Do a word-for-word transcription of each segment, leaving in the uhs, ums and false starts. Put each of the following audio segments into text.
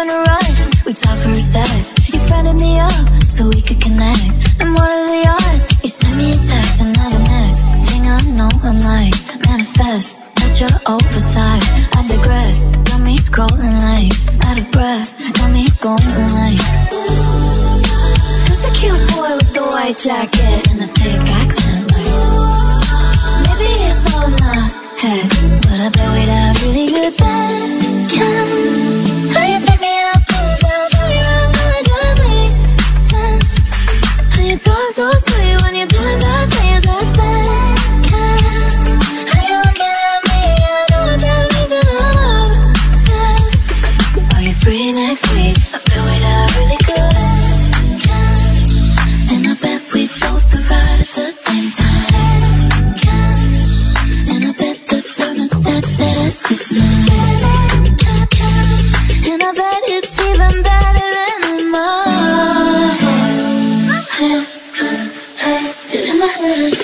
trying to rush. We talked for a sec. You friended me up so we could connect. And what are the odds? You sent me a text and now the next thing I know I'm like, manifest. That's your oversized. I digress. Got me scrolling like out of breath. Got me going like, who's the cute boy with the white jacket and the thick accent? Like, maybe it's all in my head, but I bet we'd have really good then. Can how you pick me up, tell me around, how it just makes sense. How you talk so sweet when you're doing bad things, that's that. Can how you looking at me, I know what that means and I'm obsessed. Are you free next week? I bet we'd have really good. Can and I bet we both arrive at the same time. Can and I bet the thermostat set at six nine. And I bet it's even better than in my head. In my head.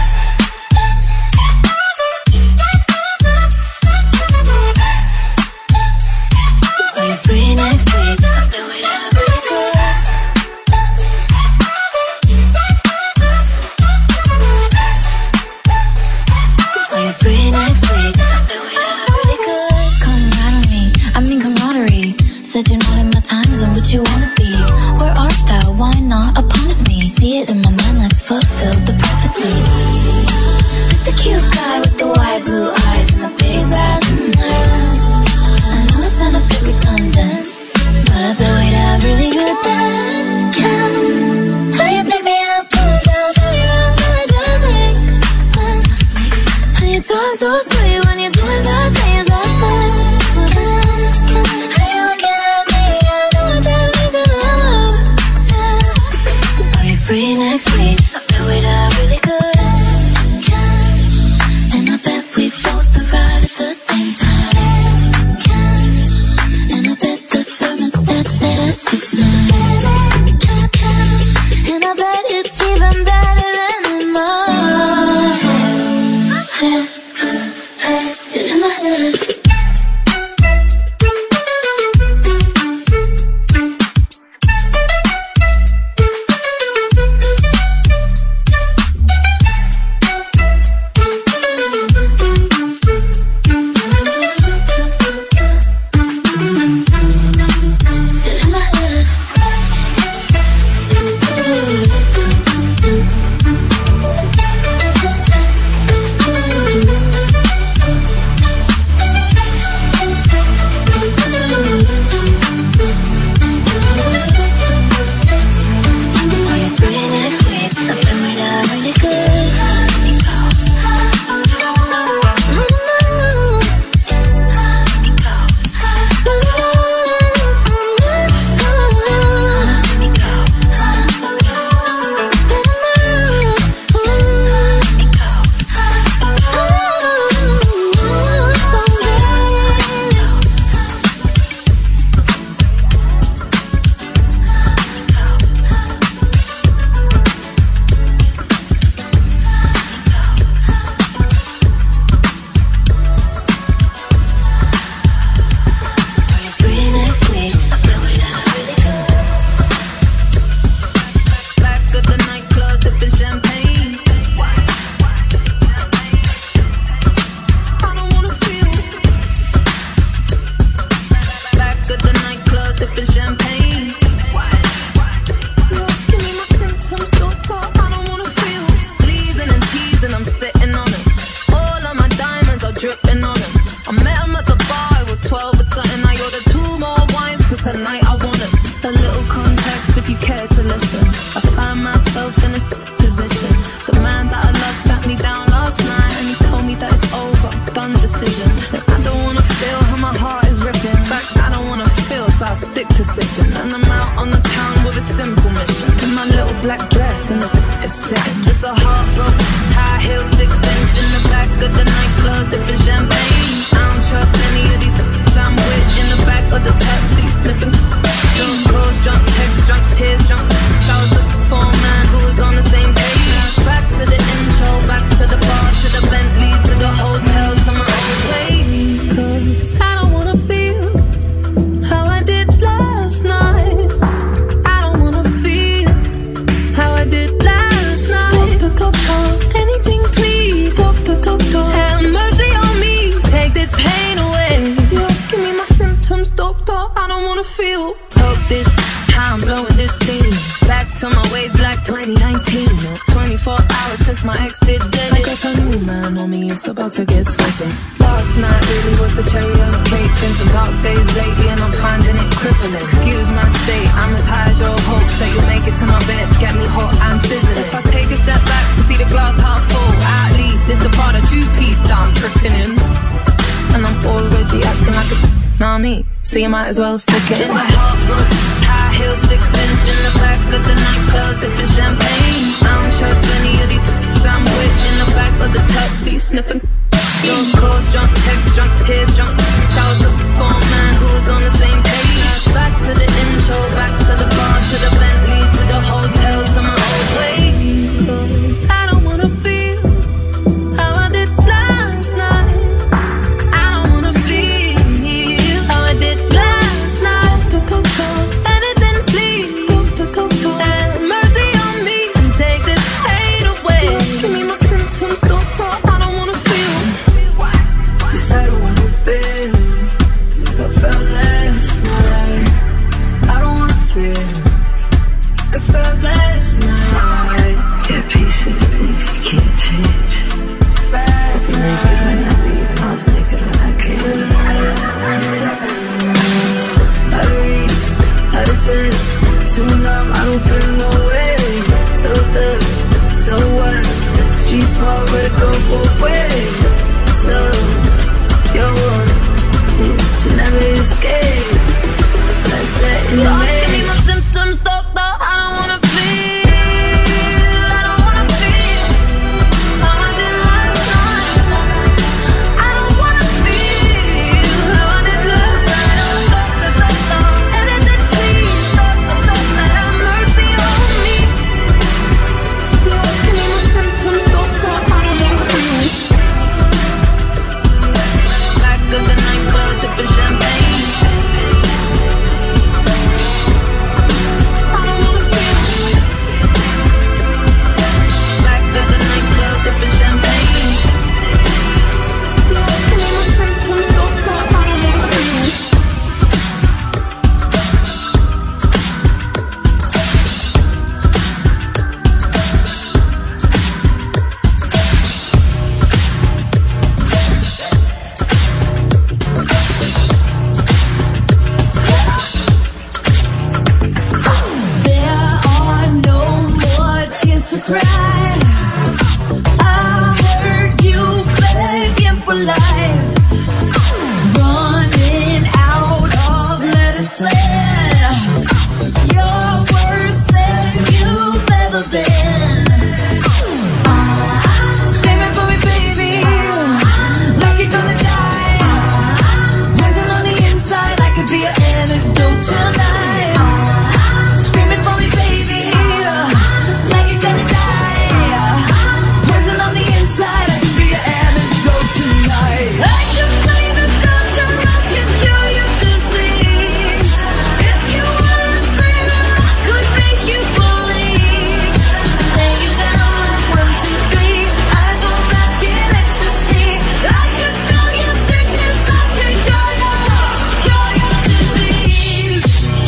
Are you free next week? I bet we'd have really good. Are you free next week? I bet we'd have really good. Come right on me, I mean camaraderie. Said you're not in my time zone, but you wanna be. Where art thou? Why not upon with me? See it in my mind, let's fulfill the prophecy. Who's the cute guy with the wide blue eyes and the big bad mm, I know it sound a bit redundant, but I bet we'd have really good then. Can how you pick me up, pull it down, tell me around, how it just makes sense. How you talk so sweet when you're doing bad things, that's that. Can how you looking at me, I know what that means and I'm obsessed. Are you free next week? I bet we'd have really good. And I bet we both arrive at the same time. And I bet the thermostat set at six nine. And I bet it's even better than in my head. In my head. Hotel to my own place, 'cause I don't wanna feel how I did last wanna feel. Talk this, how I'm blowing this steam. Back to my ways like twenty nineteen. twenty-four hours since my ex did dead. I got a new man on me, it's about to get sweaty. Last night really was the cherry on the cake. Been some dark days lately and I'm finding it crippling. Excuse my state, I'm as high as your hopes that you'll make it to my bed, get me hot and sizzling. If I take a step back to see the glass half full, at least it's the part of two-piece that I'm tripping in. And I'm already acting like a nah me, so you might as well stick it. Just a heartbroken, high heel, six inch in the back of the nightclub, sipping champagne. I don't trust any of these I'm with in the back of the taxi, sniffing. Drunk calls, drunk texts, drunk tears, drunk so I was looking for a man who was on the same page. Back to the intro, back to the bar, to the Bentley, to the hotel, to my old way. 'Cause I don't wanna feel how I did last night. I don't wanna feel how I did last night. Anything please, have mercy on me and take this pain away. Give me my symptoms, doctor, I don't wanna feel. Cause I don't wanna feel like I felt last night. I don't wanna feel like I felt last night. Get peace with the things you can't change. Last night I was naked when I came. Out of reach, out of touch, too numb, I don't feel no way. So stuck, so what? Street small, but it go both ways. So, you're one, you never escape. Sunset in the maze. Give me my symptoms, doctor, I don't wanna feel. I don't wanna feel how I did last night. I don't wanna feel how I did last night. Doctor, doctor, anything please, doctor, doctor, have mercy on me. Lord, give me my symptoms, doctor, I don't wanna feel. Back of the nightclub, sipping champagne. I don't wanna feel. Back of the nightclub, sipping champagne. Lord, give me my symptoms, doctor, I don't wanna feel. There are no more tears to cry. I heard you begging for life, running out of medicine. You're worse than you've ever been. Screaming for me, baby, like you're gonna die. Poison on the inside, I could be an antidote tonight. Screaming for me, baby, like you're gonna die. Poison on the inside, I could be an antidote tonight. I can find a doctor, I can cure your disease. If you were a sinner, I could make you believe. Lay you down like one, two, three, eyes on back in ecstasy. I can smell your sickness, I can cure your, cure your disease.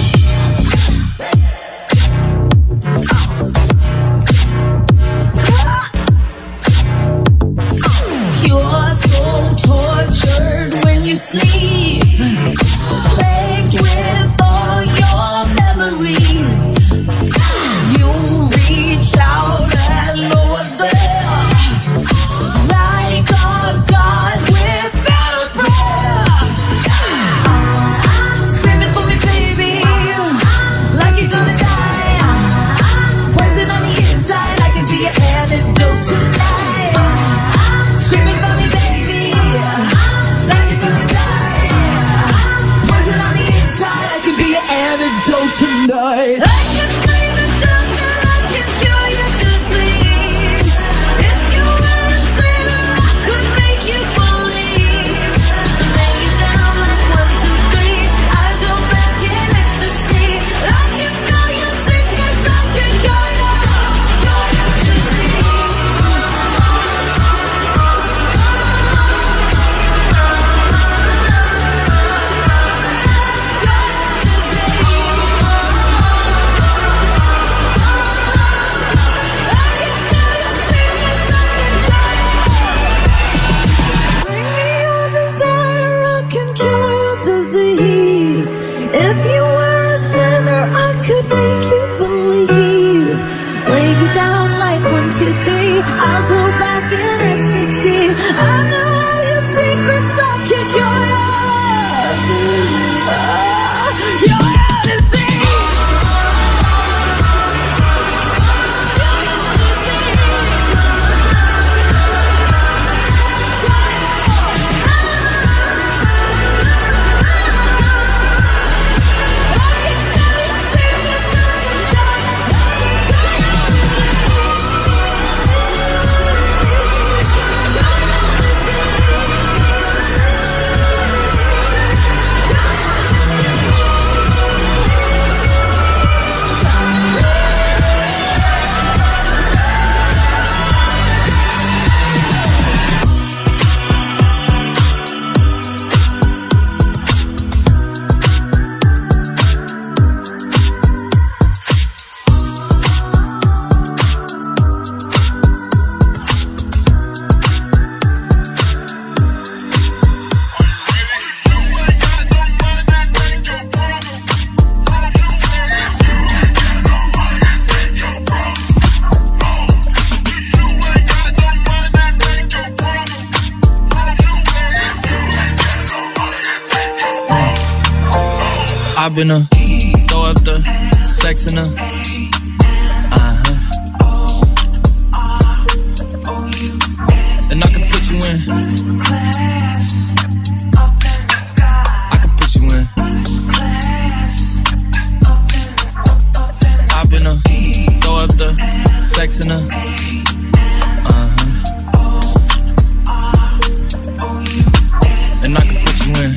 You're so tortured when you sleep, plagued with all your memories. You reach out and know what's there, like a god without a prayer. Screaming for me, baby, like you're gonna die. Poison on the inside, I could be an antidote tonight. Screaming for me, baby, like you're gonna die. Poison on the inside, I could be an antidote tonight. I can find a doctor, I can cure your disease. If you were a sinner, I could make you believe. Lay you down like one, two, three, eyes on back in ecstasy. I can smell your sickness, I can cure your, cure your disease. Cure your disease. could make you believe. Lay you down like one, two, three. I'll throw back in ecstasy. I know all your secrets, I can cure you. You're out to sea. I've been a throw up the sex in a uh-huh. And I can put you in. I can put you in. I've been a throw up the sex in a uh-huh. And I can put you in.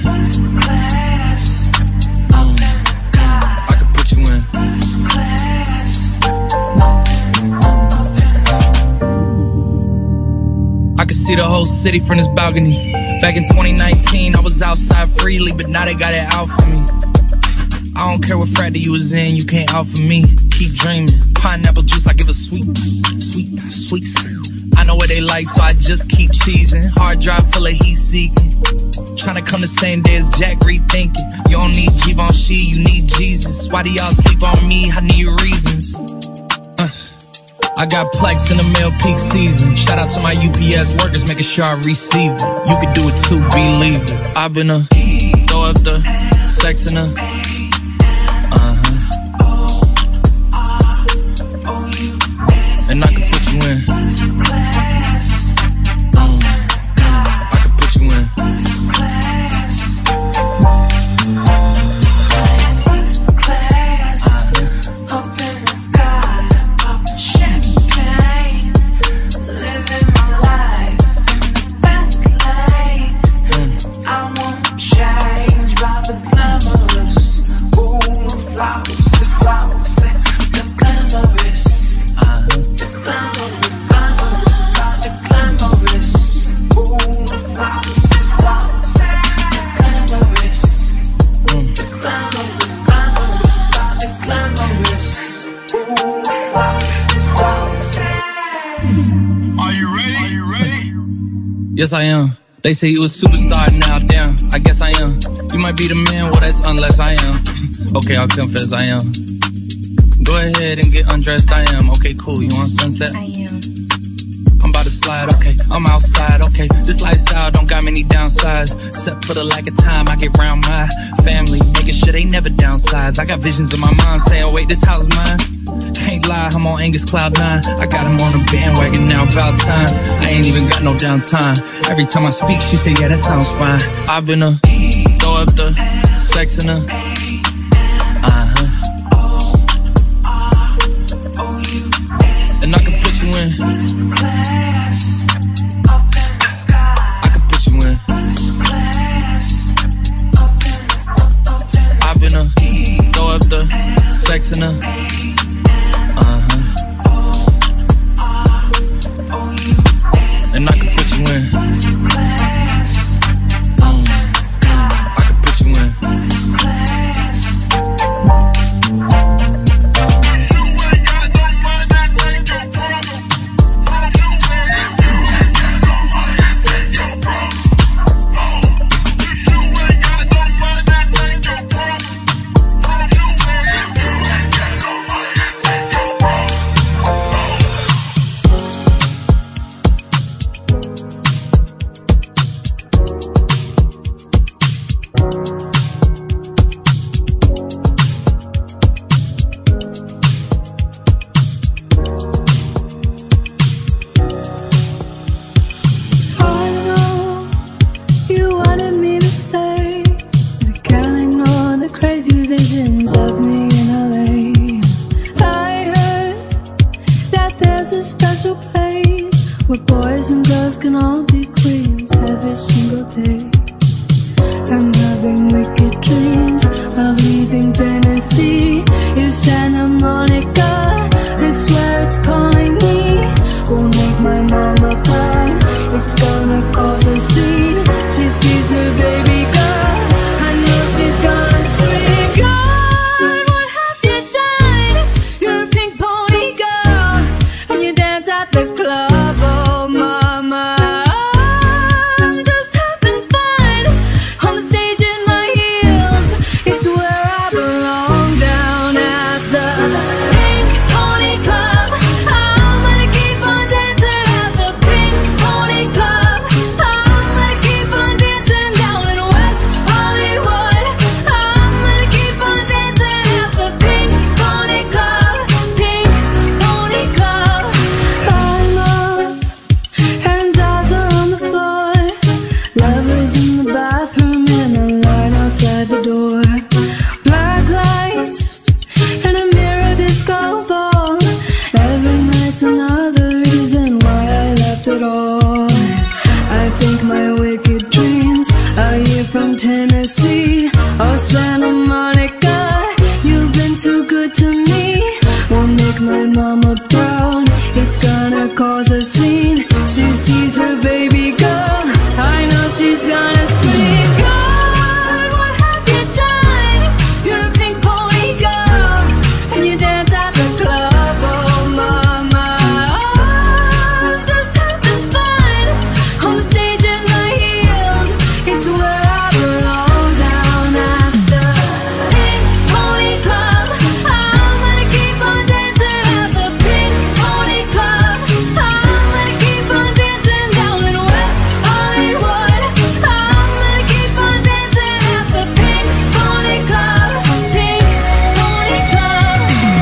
See the whole city from this balcony. Back in twenty nineteen, I was outside freely, but now they got it out for me. I don't care what fraternity you was in, you can't out for me. Keep dreaming, pineapple juice, I give a sweet, sweet, sweet. I know what they like, so I just keep cheesing. Hard drive full of heat seeking. Tryna come the same day as Jack, rethinking. You don't need Givenchy, you need Jesus. Why do y'all sleep on me? I need reasons. Uh. I got Plex in the mail peak season. Shout out to my U P S workers, making sure I receive it. You can do it too, believe it. I've been a throw up the sex in a uh-huh. And I can put you in. Mm, mm, I can put you in. Yes, I am. They say you a superstar now, damn, I guess I am. You might be the man, well, that's unless I am. Okay, I'll confess I am. Go ahead and get undressed, I am. Okay, cool, you want sunset? I am. I'm about to slide, okay, I'm outside, okay. This lifestyle don't got many downsides. Except for the lack of time I get around my family, making sure they never downsize. I got visions of my mom saying, wait, this house mine? Can't lie, I'm on Angus Cloud nine. I got him on the bandwagon now, about time. I ain't even got no downtime. Every time I speak, she say, yeah, that sounds fine. I've been a throw up the sex in a uh-huh. And I can put you in. I can put you in. I've been a throw up the sex in a uh-huh. And I can put you in. Mm, mm, I can put you in. visions of me in L A. I heard that there's a special place where boys and girls can all be queens every single day. I'm having wicked dreams of leaving Tennessee. If Santa Monica, I swear it's calling me. Won't make my mama proud, it's gonna cause a scene. She sees her baby girl, I know she's gonna scream. God, what have you done? You're a pink pony girl, and you dance at the club. Oh mama, I'm just having fun on the stage in my heels. It's where I belong, down at the Pink Pony Club. I'm gonna keep on dancing at the Pink Pony Club. I'm gonna keep on dancing down in West Hollywood. I'm gonna keep on dancing at the Pink Pony Club. Pink Pony Club. I'm up and dolls are on the floor. Lovers in the bathroom and a line outside the door. Black lights and a mirror disco ball. Every night's another reason why I left it all. I think my wicked dreams are here from Tennessee or Santa Monica. You've been too good to me. Won't make my mama proud, it's gonna cause a scene. She sees her baby girl, I know she's gonna scream. God, what have you done? You're a pink pony girl, and you dance at the club. Oh mama, I'm just having fun on the stage in my heels. It's where I belong, down at the Pink Pony Club. I'm gonna keep on dancing at the Pink Pony Club. I'm gonna keep on dancing down in West Hollywood. I'm gonna keep on dancing at the Pink Pony Club. Pink Pony Club.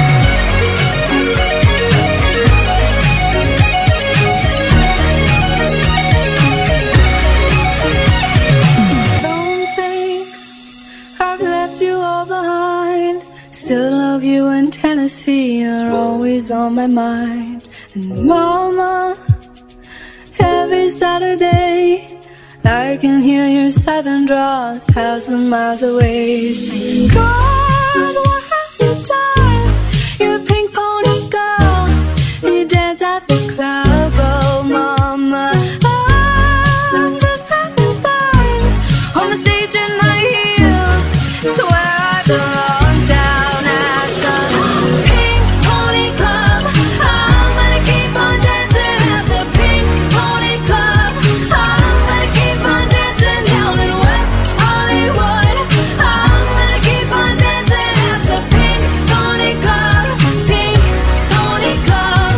Don't think I've left you all behind. Still love you in Tennessee, you're always on my mind. And mama, every Saturday I can hear your southern drawl a thousand miles away. Saying, God, what have you done? You're a pink pony girl, and you dance at the club. Oh mama, I'm just having fun on the stage in my heels. It's where I belong, down at the Pink Pony Club. I'm gonna keep on dancing at the Pink Pony Club. I'm gonna keep on dancing down in West Hollywood. I'm gonna keep on dancing at the Pink Pony Club. Pink Pony Club.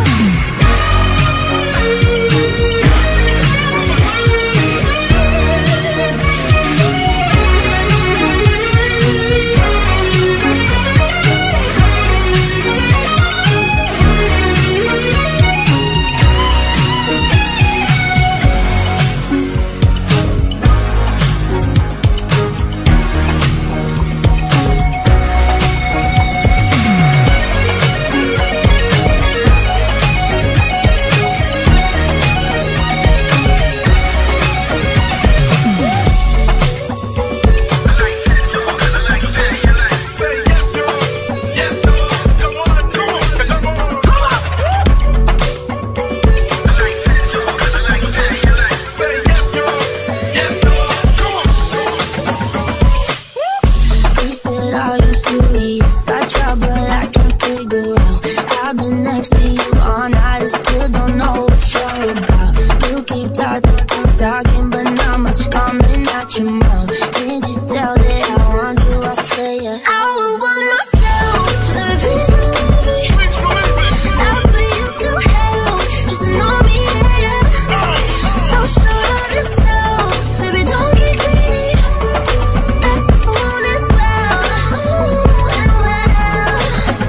He said, are you serious? I try, but I can't figure out. I've been next to you all night, I still don't know what you're about. You keep talking, keep talking, but not much coming out your mouth. Can't you tell that I want you? I say it. I would want myself, baby, please believe me. I'll put you through hell, just know me, yeah. So sure of yourself, baby, don't get greedy. I want it well, ooh, and well.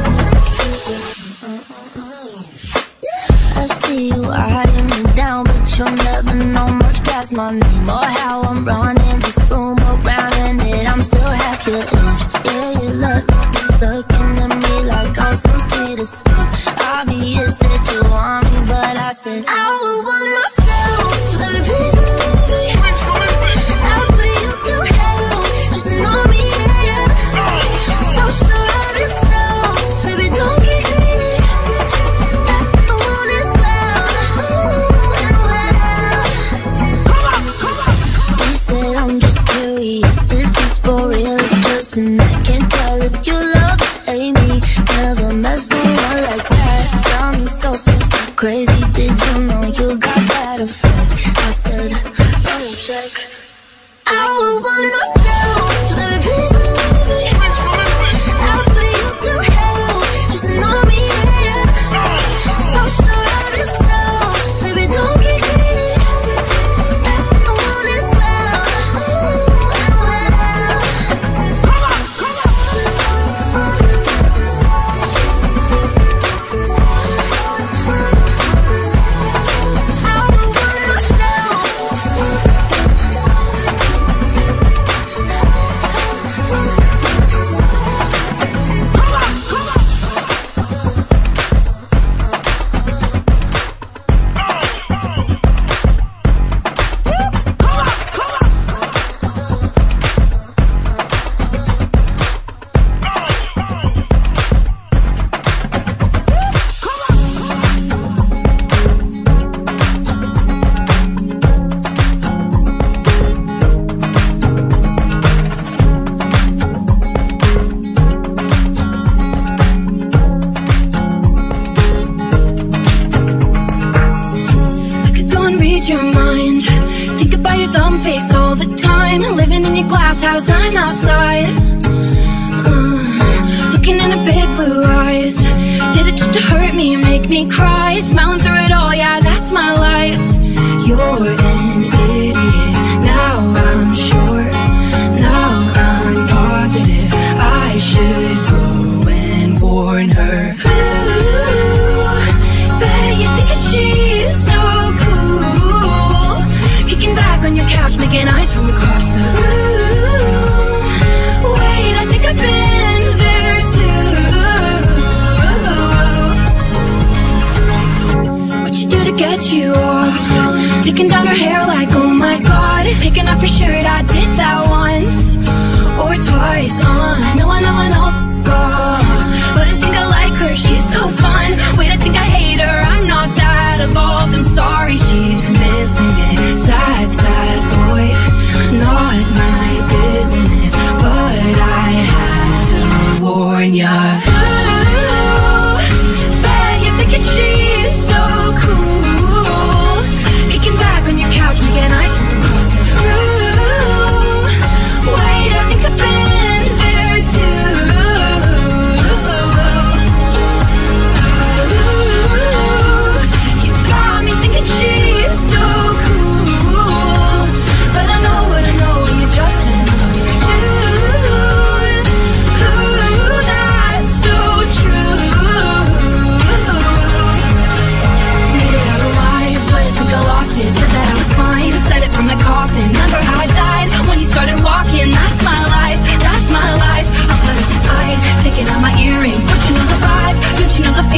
I see you eyeing me down, but you'll never know much past my name or how I'm running this room around, and that I'm still half your age. Yeah, you look said I would want myself. Baby, please believe me. I'll put you through hell just to know me, yeah. So sure of yourself, baby, don't get greedy. I want it well, ooh, and well. You said I'm just curious, is this for real? Just and I can't tell if you love or hate me. Never met someone like that. Got me so, so, so crazy. Did you know you got that effect? I said, let me check. I would want myself. Baby, please believe me. I'll put you through hell just to know me, yeah. So sure of yourself, baby, don't get greedy. I want it well, ooh, and well. I would want myself. I could go and read your mind. Think about your dumb face all the time. Living in your glass house, I'm outside. Uh, looking in her big blue eyes. Did it just to hurt me and make me cry? Smiling through it all, yeah, that's my life. You're an idiot. Now I'm sure. Now I'm positive. I should go and warn her. Ooh, bet you think that she's so cool. Kicking back on your couch, making eyes from across the room. Wait, I think I've been there too. What you do to get you off? Taking down her hair like, oh my god. Taking off her shirt, I did that once or twice. Uh, no, I know, I know, f*** off. But I think I like her, she's so fun. Wait, I think I hate her, I'm not that evolved. I'm sorry, she's missing it. Sad, sad boy, not my business. But I had to warn ya. Ooh, bet you think that she's so cool. Kicking back on your couch, making eyes from across the room. Wait, I think I've been there too. Ooh, you got me thinking she's so cool. But I know what I know, and you just don't know what you do. Ooh, that's so true. Made it out alive, but I think I lost it. Said that I was fine, said it from the coffin. Remember how I died when you started walking? That's my life, that's my life. I'll put up a fight, taking out my earrings. Don't you know the vibe? Don't you know the